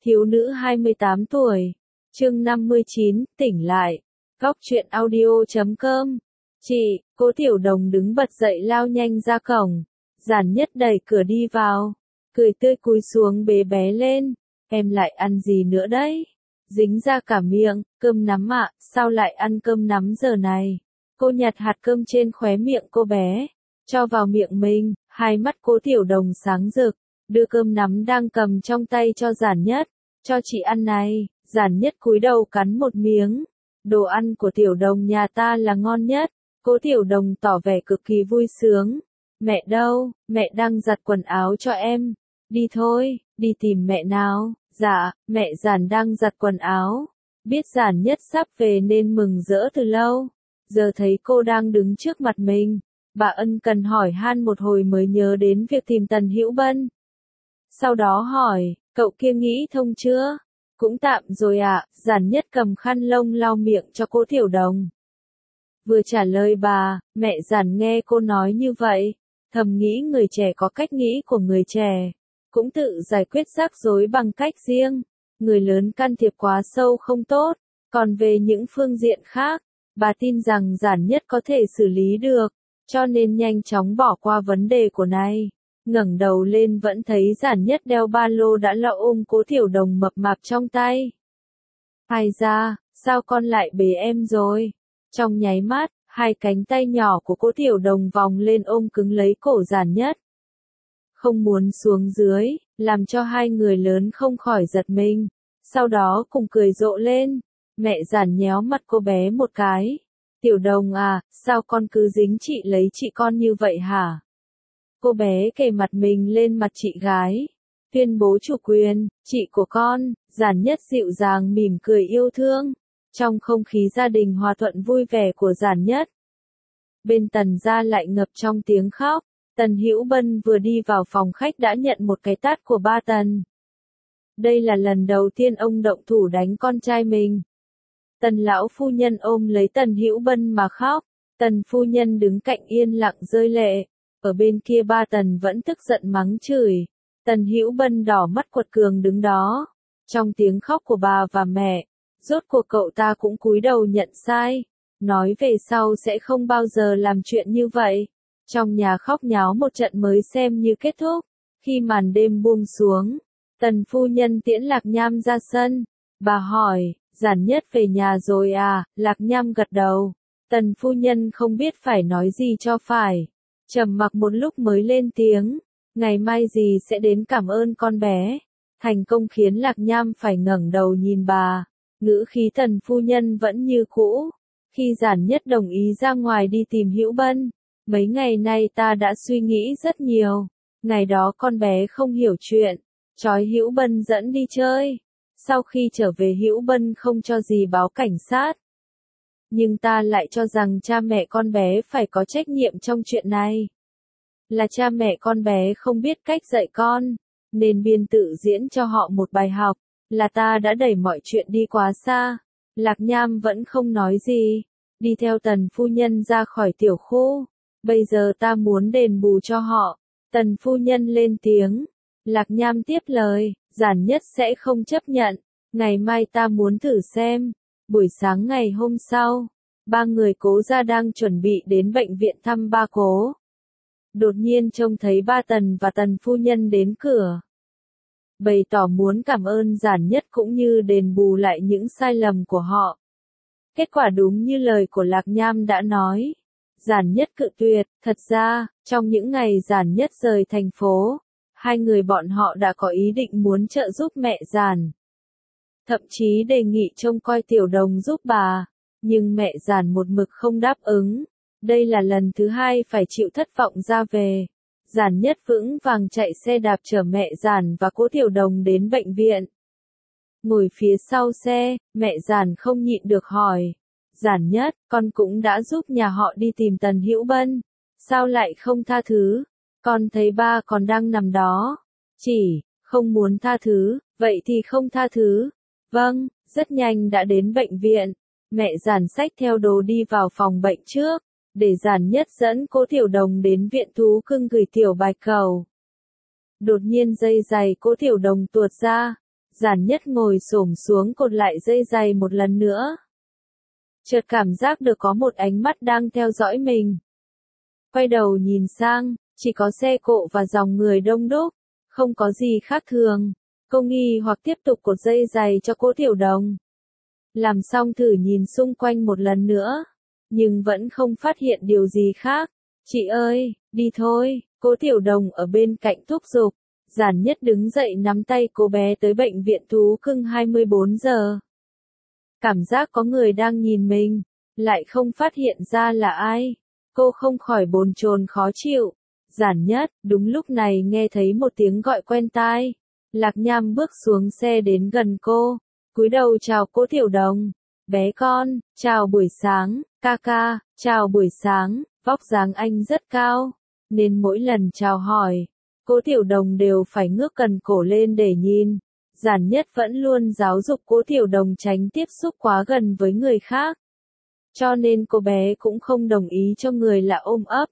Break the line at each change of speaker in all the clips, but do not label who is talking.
Thiếu nữ 28 tuổi. Chương 59, tỉnh lại. Góc truyện audio.com. Chị, Cố Tiểu Đồng đứng bật dậy lao nhanh ra cổng. Giản Nhất đẩy cửa đi vào. Cười tươi cúi xuống bế bé lên. Em lại ăn gì nữa đấy? Dính ra cả miệng, cơm nắm ạ, sao lại ăn cơm nắm giờ này? Cô nhặt hạt cơm trên khóe miệng cô bé, cho vào miệng mình, hai mắt Cố Tiểu Đồng sáng rực, đưa cơm nắm đang cầm trong tay cho Giản Nhất. Cho chị ăn này. Giản Nhất cúi đầu cắn một miếng. Đồ ăn của Tiểu Đồng nhà ta là ngon nhất. Cố Tiểu Đồng tỏ vẻ cực kỳ vui sướng. Mẹ đâu? Mẹ đang giặt quần áo cho em. Đi thôi, đi tìm mẹ nào. Dạ, mẹ Giản đang giặt quần áo. Biết Giản Nhất sắp về nên mừng rỡ từ lâu. Giờ thấy cô đang đứng trước mặt mình, bà ân cần hỏi han một hồi mới nhớ đến việc tìm Tần Hữu Bân. Sau đó hỏi, cậu kia nghĩ thông chưa? Cũng tạm rồi ạ. Giản Nhất cầm khăn lông lau miệng cho Cố Tiểu Đồng. Vừa trả lời bà, mẹ Giản nghe cô nói như vậy, thầm nghĩ người trẻ có cách nghĩ của người trẻ, cũng tự giải quyết rắc rối bằng cách riêng. Người lớn can thiệp quá sâu không tốt, còn về những phương diện khác, bà tin rằng Giản Nhất có thể xử lý được, cho nên nhanh chóng bỏ qua vấn đề của này. Ngẩng đầu lên vẫn thấy Giản Nhất đeo ba lô đã lọ ôm Cố Tiểu Đồng mập mạp trong tay. Ai ra, sao con lại bế em rồi? Trong nháy mắt, hai cánh tay nhỏ của Cố Tiểu Đồng vòng lên ôm cứng lấy cổ Giản Nhất. Không muốn xuống dưới, làm cho hai người lớn không khỏi giật mình, sau đó cùng cười rộ lên. Mẹ Giản nhéo mặt cô bé một cái. Tiểu Đồng à, sao con cứ dính chị lấy chị con như vậy hả? Cô bé kề mặt mình lên mặt chị gái, tuyên bố chủ quyền, chị của con. Giản Nhất dịu dàng mỉm cười yêu thương, trong không khí gia đình hòa thuận vui vẻ của Giản Nhất. Bên Tần gia lại ngập trong tiếng khóc. Tần Hữu Bân vừa đi vào phòng khách đã nhận một cái tát của ba Tần. Đây là lần đầu tiên ông động thủ đánh con trai mình. Tần lão phu nhân ôm lấy Tần Hữu Bân mà khóc. Tần phu nhân đứng cạnh yên lặng rơi lệ. Ở bên kia ba Tần vẫn tức giận mắng chửi. Tần Hữu Bân đỏ mắt quật cường đứng đó. Trong tiếng khóc của bà và mẹ, rốt cuộc cậu ta cũng cúi đầu nhận sai. Nói về sau sẽ không bao giờ làm chuyện như vậy. Trong nhà khóc nháo một trận mới xem như kết thúc. Khi màn đêm buông xuống, Tần phu nhân tiễn Lạc Nham ra sân. Bà hỏi, Giản Nhất về nhà rồi à? Lạc Nham gật đầu. Tần phu nhân không biết phải nói gì cho phải. Trầm mặc một lúc mới lên tiếng. Ngày mai dì sẽ đến cảm ơn con bé. Thành công khiến Lạc Nham phải ngẩng đầu nhìn bà. Ngữ khí Tần phu nhân vẫn như cũ. Khi Giản Nhất đồng ý ra ngoài đi tìm Hữu Bân, mấy ngày nay ta đã suy nghĩ rất nhiều. Ngày đó con bé không hiểu chuyện, trói Hữu Bân dẫn đi chơi. Sau khi trở về Hữu Bân không cho gì báo cảnh sát. Nhưng ta lại cho rằng cha mẹ con bé phải có trách nhiệm trong chuyện này. Là cha mẹ con bé không biết cách dạy con, nên biên tự diễn cho họ một bài học. Là ta đã đẩy mọi chuyện đi quá xa. Lạc Nham vẫn không nói gì, đi theo Tần phu nhân ra khỏi tiểu khu. Bây giờ ta muốn đền bù cho họ. Tần phu nhân lên tiếng. Lạc Nham tiếp lời, Giản Nhất sẽ không chấp nhận. Ngày mai ta muốn thử xem. Buổi sáng ngày hôm sau, ba người Cố gia đang chuẩn bị đến bệnh viện thăm ba Cố. Đột nhiên trông thấy ba Tần và Tần phu nhân đến cửa. Bày tỏ muốn cảm ơn Giản Nhất cũng như đền bù lại những sai lầm của họ. Kết quả đúng như lời của Lạc Nham đã nói. Giản Nhất cự tuyệt. Thật ra, trong những ngày Giản Nhất rời thành phố, hai người bọn họ đã có ý định muốn trợ giúp mẹ Giản. Thậm chí đề nghị trông coi Tiểu Đồng giúp bà. Nhưng mẹ Giản một mực không đáp ứng. Đây là lần thứ hai phải chịu thất vọng ra về. Giản Nhất vững vàng chạy xe đạp chở mẹ Giản và Cố Tiểu Đồng đến bệnh viện. Ngồi phía sau xe, mẹ Giản không nhịn được hỏi. Giản Nhất, con cũng đã giúp nhà họ đi tìm Tần Hữu Bân. Sao lại không tha thứ? Con thấy ba còn đang nằm đó. Chỉ, không muốn tha thứ, vậy thì không tha thứ. Vâng, rất nhanh đã đến bệnh viện. Mẹ Giản xách theo đồ đi vào phòng bệnh trước. Để Giản Nhất dẫn Cố Tiểu Đồng đến viện thú cưng gửi Tiểu Bạch Cầu. Đột nhiên dây giày Cố Tiểu Đồng tuột ra. Giản Nhất ngồi xổm xuống cột lại dây giày một lần nữa. Chợt cảm giác được có một ánh mắt đang theo dõi mình. Quay đầu nhìn sang, chỉ có xe cộ và dòng người đông đúc, không có gì khác thường. Cô nghi hoặc tiếp tục cột dây giày cho Cố Tiểu Đồng. Làm xong thử nhìn xung quanh một lần nữa, nhưng vẫn không phát hiện điều gì khác. Chị ơi, đi thôi, Cố Tiểu Đồng ở bên cạnh thúc giục. Giản Nhất đứng dậy nắm tay cô bé tới bệnh viện thú cưng 24 giờ. Cảm giác có người đang nhìn mình, lại không phát hiện ra là ai. Cô không khỏi bồn chồn khó chịu. Giản Nhất, đúng lúc này nghe thấy một tiếng gọi quen tai. Lạc Nham bước xuống xe đến gần cô, cúi đầu chào Cố Tiểu Đồng. Bé con, chào buổi sáng, ca ca, chào buổi sáng, vóc dáng anh rất cao, nên mỗi lần chào hỏi, Cố Tiểu Đồng đều phải ngước gần cổ lên để nhìn. Giản Nhất vẫn luôn giáo dục Cố Tiểu Đồng tránh tiếp xúc quá gần với người khác. Cho nên cô bé cũng không đồng ý cho người lạ ôm ấp,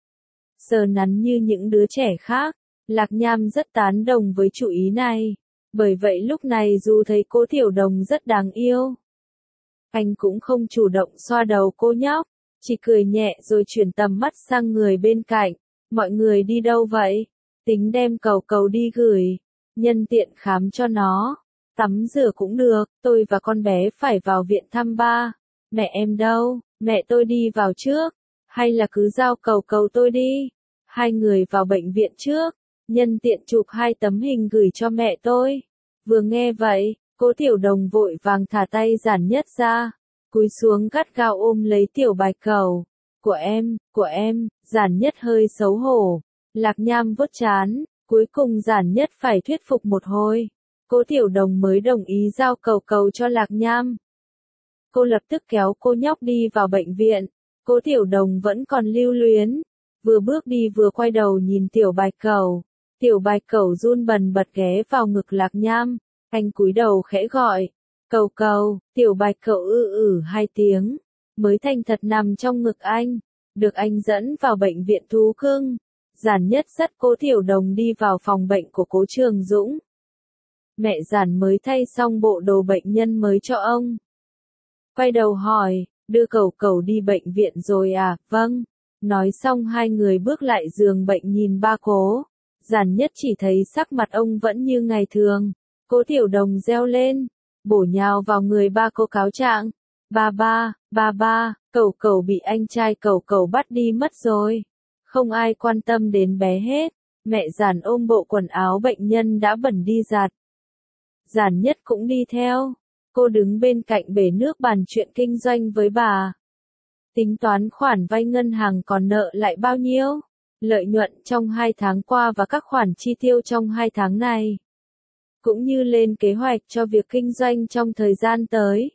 sờ nắn như những đứa trẻ khác. Lạc Nham rất tán đồng với chủ ý này. Bởi vậy lúc này dù thấy Cố Tiểu Đồng rất đáng yêu, anh cũng không chủ động xoa đầu cô nhóc, chỉ cười nhẹ rồi chuyển tầm mắt sang người bên cạnh. Mọi người đi đâu vậy? Tính đem Cầu Cầu đi gửi, nhân tiện khám cho nó. Tắm rửa cũng được, tôi và con bé phải vào viện thăm ba. Mẹ em đâu? Mẹ tôi đi vào trước. Hay là cứ giao Cầu Cầu tôi đi? Hai người vào bệnh viện trước, nhân tiện chụp 2 tấm hình gửi cho mẹ tôi. Vừa nghe vậy, Cố Tiểu Đồng vội vàng thả tay Giản Nhất ra, cúi xuống gắt gao ôm lấy Tiểu Bạch Cầu. Của em, Giản Nhất hơi xấu hổ. Lạc Nham vuốt trán, cuối cùng Giản Nhất phải thuyết phục một hồi. Cố Tiểu Đồng mới đồng ý giao Cầu Cầu cho Lạc Nham. Cô lập tức kéo cô nhóc đi vào bệnh viện. Cố Tiểu Đồng vẫn còn lưu luyến, vừa bước đi vừa quay đầu nhìn Tiểu Bạch Cầu. Tiểu Bạch Cầu run bần bật ghé vào ngực Lạc Nham, anh cúi đầu khẽ gọi. Cầu Cầu, Tiểu Bạch Cầu ư 2 tiếng, mới thành thật nằm trong ngực anh, được anh dẫn vào bệnh viện thú cưng. Giản Nhất dắt Cố Tiểu Đồng đi vào phòng bệnh của Cố Trường Dũng. Mẹ Giản mới thay xong bộ đồ bệnh nhân mới cho ông. Quay đầu hỏi, đưa Cầu Cầu đi bệnh viện rồi à? Vâng. Nói xong hai người bước lại giường bệnh nhìn ba Cố. Giản Nhất chỉ thấy sắc mặt ông vẫn như ngày thường. Cố Tiểu Đồng reo lên, bổ nhào vào người ba Cố cáo trạng. Ba, Cầu Cầu bị anh trai Cầu Cầu bắt đi mất rồi. Không ai quan tâm đến bé hết. Mẹ Giản ôm bộ quần áo bệnh nhân đã bẩn đi giặt. Giản Nhất cũng đi theo. Cô đứng bên cạnh bể nước bàn chuyện kinh doanh với bà. Tính toán khoản vay ngân hàng còn nợ lại bao nhiêu, lợi nhuận trong 2 tháng qua và các khoản chi tiêu trong 2 tháng này. Cũng như lên kế hoạch cho việc kinh doanh trong thời gian tới.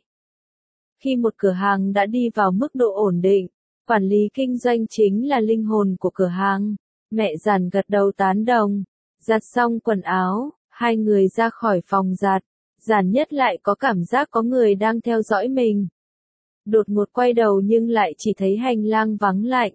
Khi một cửa hàng đã đi vào mức độ ổn định, quản lý kinh doanh chính là linh hồn của cửa hàng. Mẹ Giản gật đầu tán đồng. Giặt xong quần áo, hai người ra khỏi phòng giặt. Giản Nhất lại có cảm giác có người đang theo dõi mình. Đột ngột quay đầu nhưng lại chỉ thấy hành lang vắng lạnh.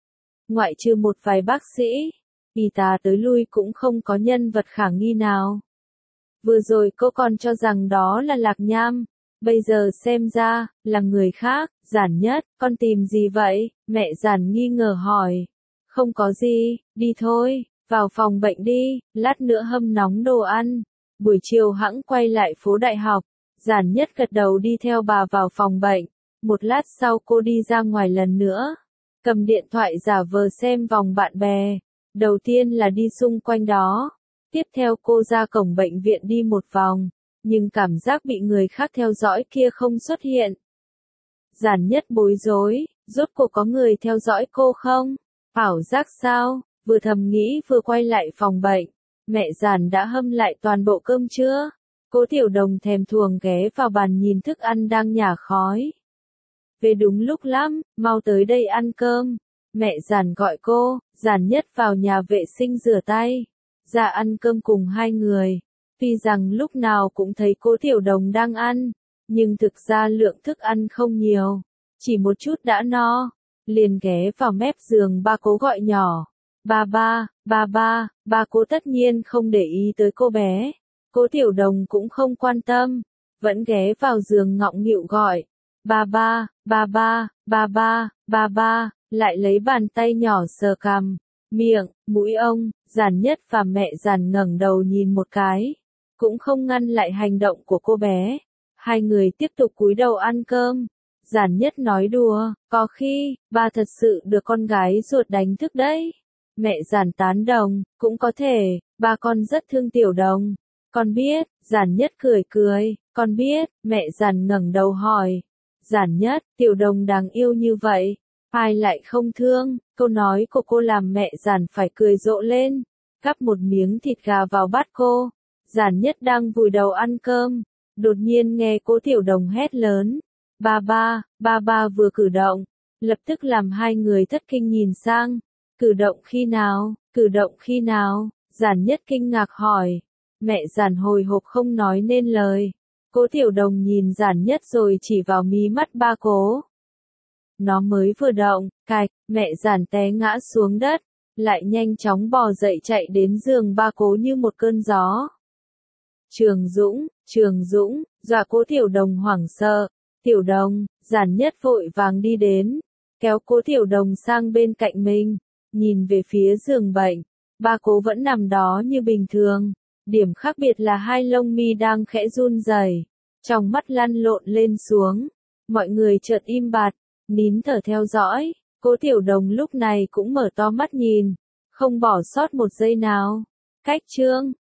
Ngoại trừ một vài bác sĩ, y tá tới lui cũng không có nhân vật khả nghi nào. Vừa rồi cô còn cho rằng đó là Lạc Nham, bây giờ xem ra, là người khác. Giản Nhất, con tìm gì vậy? Mẹ Giản nghi ngờ hỏi. Không có gì, đi thôi, vào phòng bệnh đi, lát nữa hâm nóng đồ ăn. Buổi chiều hẵng quay lại phố Đại học. Giản Nhất gật đầu đi theo bà vào phòng bệnh. Một lát sau cô đi ra ngoài lần nữa, cầm điện thoại giả vờ xem vòng bạn bè. Đầu tiên là đi xung quanh đó, tiếp theo cô ra cổng bệnh viện đi một vòng, nhưng cảm giác bị người khác theo dõi kia không xuất hiện. Giản Nhất bối rối, rốt cuộc có người theo dõi cô không? Ảo giác sao? Vừa thầm nghĩ vừa quay lại phòng bệnh. Mẹ Giản đã hâm lại toàn bộ cơm trưa. Cố Tiểu Đồng thèm thuồng ghé vào bàn nhìn thức ăn đang nhả khói. Về đúng lúc lắm, mau tới đây ăn cơm. Mẹ Giản gọi cô. Giản Nhất vào nhà vệ sinh rửa tay, ra ăn cơm cùng hai người. Tuy rằng lúc nào cũng thấy Cố Tiểu Đồng đang ăn, nhưng thực ra lượng thức ăn không nhiều, chỉ một chút đã no. Liền ghé vào mép giường ba Cố gọi nhỏ. Ba Cố tất nhiên không để ý tới cô bé, Cố Tiểu Đồng cũng không quan tâm, vẫn ghé vào giường ngọng nghịu gọi. Ba ba, ba ba, ba ba, ba ba, lại lấy bàn tay nhỏ sờ cằm, miệng, mũi ông. Giản Nhất và mẹ Giản ngẩng đầu nhìn một cái, cũng không ngăn lại hành động của cô bé. Hai người tiếp tục cúi đầu ăn cơm. Giản Nhất nói đùa, có khi, ba thật sự được con gái ruột đánh thức đấy. Mẹ Giản tán đồng, cũng có thể, ba con rất thương Tiểu Đồng. Con biết, Giản Nhất cười cười, con biết, mẹ Giản ngẩng đầu hỏi. Giản Nhất, Tiểu Đồng đáng yêu như vậy, ai lại không thương? Câu nói của cô làm mẹ Giản phải cười rộ lên, gắp một miếng thịt gà vào bát cô. Giản Nhất đang vùi đầu ăn cơm, đột nhiên nghe Cố Tiểu Đồng hét lớn. Ba ba vừa cử động, lập tức làm hai người thất kinh nhìn sang. Cử động khi nào, cử động khi nào? Giản Nhất kinh ngạc hỏi. Mẹ Giản hồi hộp không nói nên lời. Cố Tiểu Đồng nhìn Giản Nhất rồi chỉ vào mí mắt ba Cố. Nó mới vừa động, cạch, mẹ Giản té ngã xuống đất, lại nhanh chóng bò dậy chạy đến giường ba Cố như một cơn gió. Trường Dũng, dọa Cố Tiểu Đồng hoảng sợ. Tiểu Đồng, Giản Nhất vội vàng đi đến, kéo Cố Tiểu Đồng sang bên cạnh mình, nhìn về phía giường bệnh. Ba Cố vẫn nằm đó như bình thường, điểm khác biệt là hai lông mi đang khẽ run rẩy, trong mắt lăn lộn lên xuống. Mọi người chợt im bặt, nín thở theo dõi. Cố Tiểu Đồng lúc này cũng mở to mắt nhìn, không bỏ sót một giây nào. Cách chương